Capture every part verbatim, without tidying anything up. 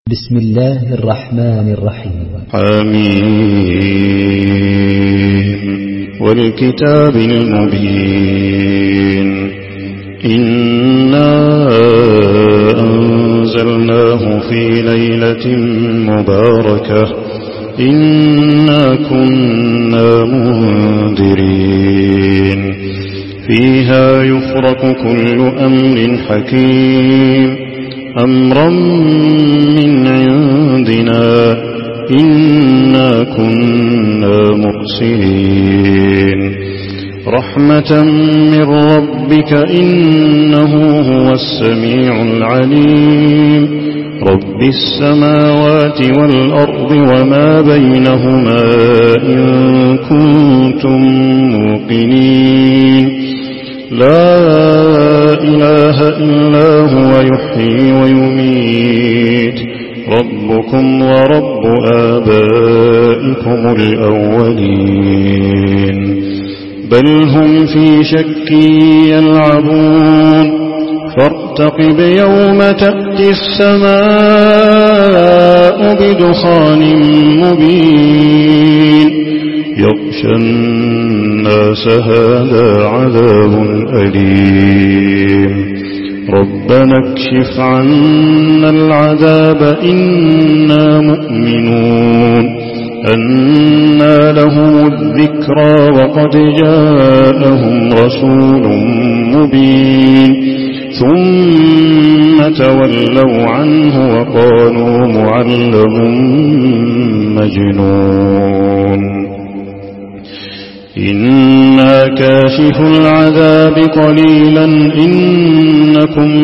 بسم الله الرحمن الرحيم. آمين. والكتاب المبين إنا أنزلناه في ليلة مباركة إنا كنا منذرين فيها يفرق كل أمر حكيم أمرا من عندنا إنا كنا مرسلين رحمة من ربك إنه هو السميع العليم رب السماوات والأرض وما بينهما إن كنتم موقنين لا إله إلا هو يحيي ويميت ربكم ورب آبائكم الأولين بل هم في شك يلعبون فارتقب يوم تأتي السماء بدخان مبين يغشى الناس هذا عذاب أليم ربنا اكشف عنا العذاب إنا مؤمنون أنى لهم الذكرى وقد جاءهم رسول مبين ثم تولوا عنه وقالوا معلم مجنون إنا كاشف العذاب قليلا إنكم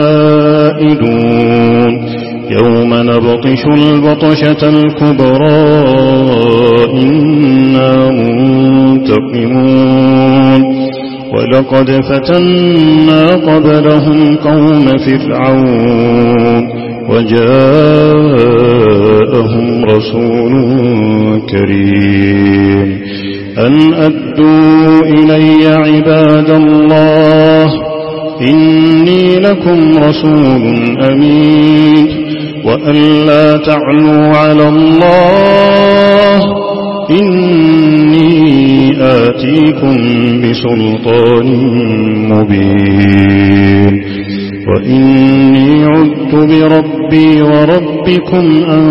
عائدون يوم نبطش البطشة الكبرى إنا منتقمون ولقد فتنا قبلهم قوم فرعون وجاءهم رسول كريم أن أدوا إلي عباد الله إني لكم رسول أمين وأن لا تعلوا على الله إني آتيكم بسلطان مبين وإني عدت بربي وربكم أن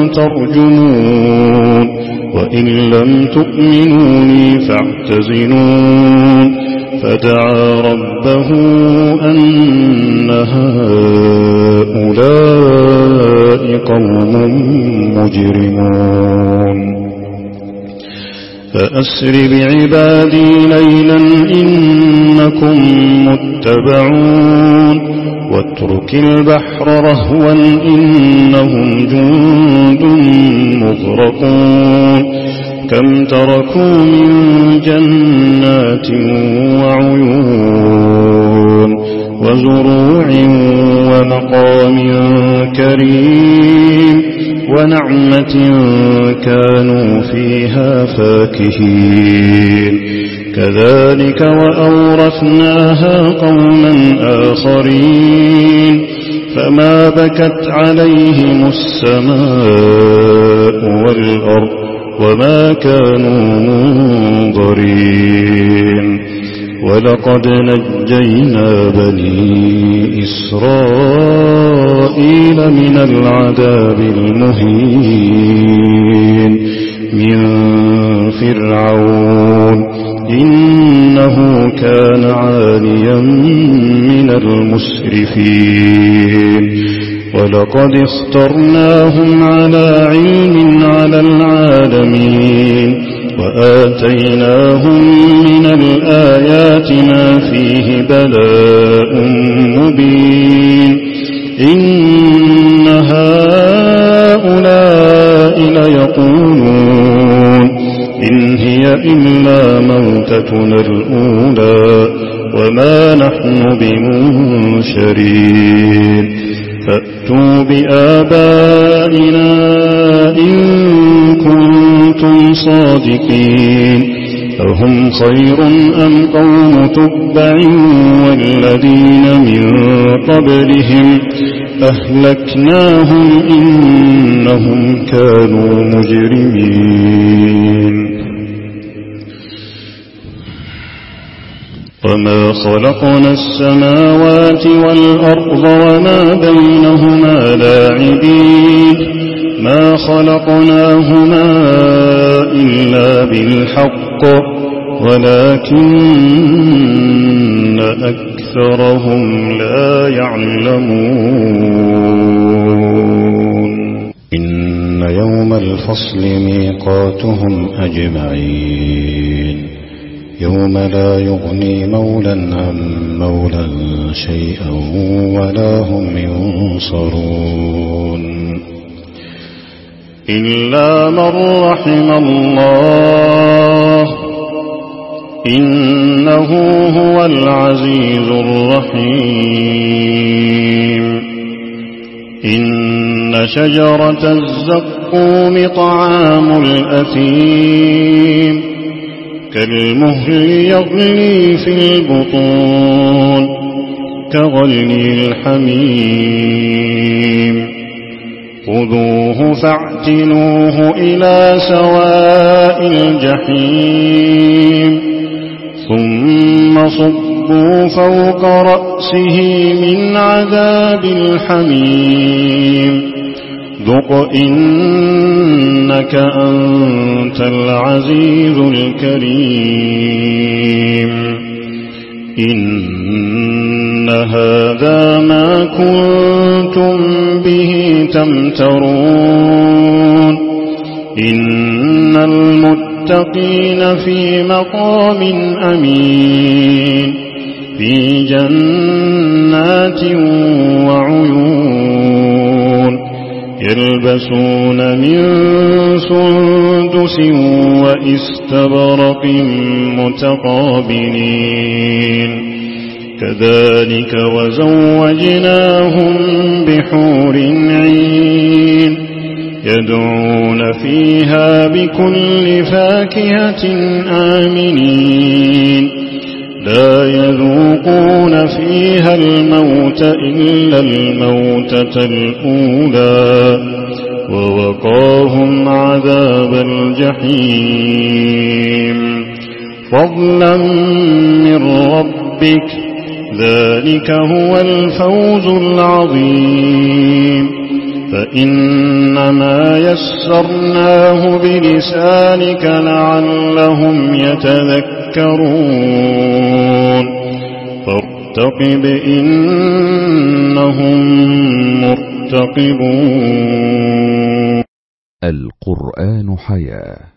ترجمون وإن لم تؤمنوني فاعتزلون فدعا ربه أن هؤلاء قوم مجرمون فأسر بعبادي ليلا إنكم متبعون واترك البحر رهوا إنهم جند مغرقون كم تركوا من جنات وعيون وزروع ومقام كريم ونعمة كانوا فيها فاكهين كذلك وأورثناها قوما آخرين فما بكت عليهم السماء والأرض وما كانوا منظرين ولقد نجينا بني إسرائيل من العذاب المهين من فرعون إنه كان عاليا من المسرفين ولقد اخترناهم على علم على العالمين وآتيناهم من الآيات ما فيه بلاء مبين إن هؤلاء ليقولون إن هي إلا موتتنا الأولى وما نحن بمنشرين فأتوا بآبائنا إن كنتم صادقين أهم خير أم قوم تبع والذين من قبلهم أهلكناهم إنهم كانوا مجرمين وما خلقنا السماوات والأرض وما بينهما لاعبين ما خلقناهما إلا بالحق ولكن أكثرهم لا يعلمون إن يوم الفصل ميقاتهم أجمعين يوم لا يغني مولى عن مولى شيئا ولا هم ينصرون إلا من رحم الله إنه هو العزيز الرحيم إن شجرة الزقوم طعام الأثيم كالمهل يغلي في البطون كغلي الحميم خذوه فاعتلوه إلى سواء الجحيم ثم صبوا فوق رأسه من عذاب الحميم ذق إنك أنت العزيز الكريم إن هذا ما كنتم به تمترون إن المتقين في مقام أمين في جنات وعيون يلبسون من سندس وإستبرق متقابلين كذلك وزوجناهم بحور عين يدعون فيها بكل فاكهة آمنين لا يذوقون فيها الموت إلا الموتة الأولى ووقاهم عذاب الجحيم فضلا من ربك ذلك هو الفوز العظيم فإنما يسرناه بلسانك لعلهم يتذكرون فارتقب إنهم مرتقبون. القرآن حياة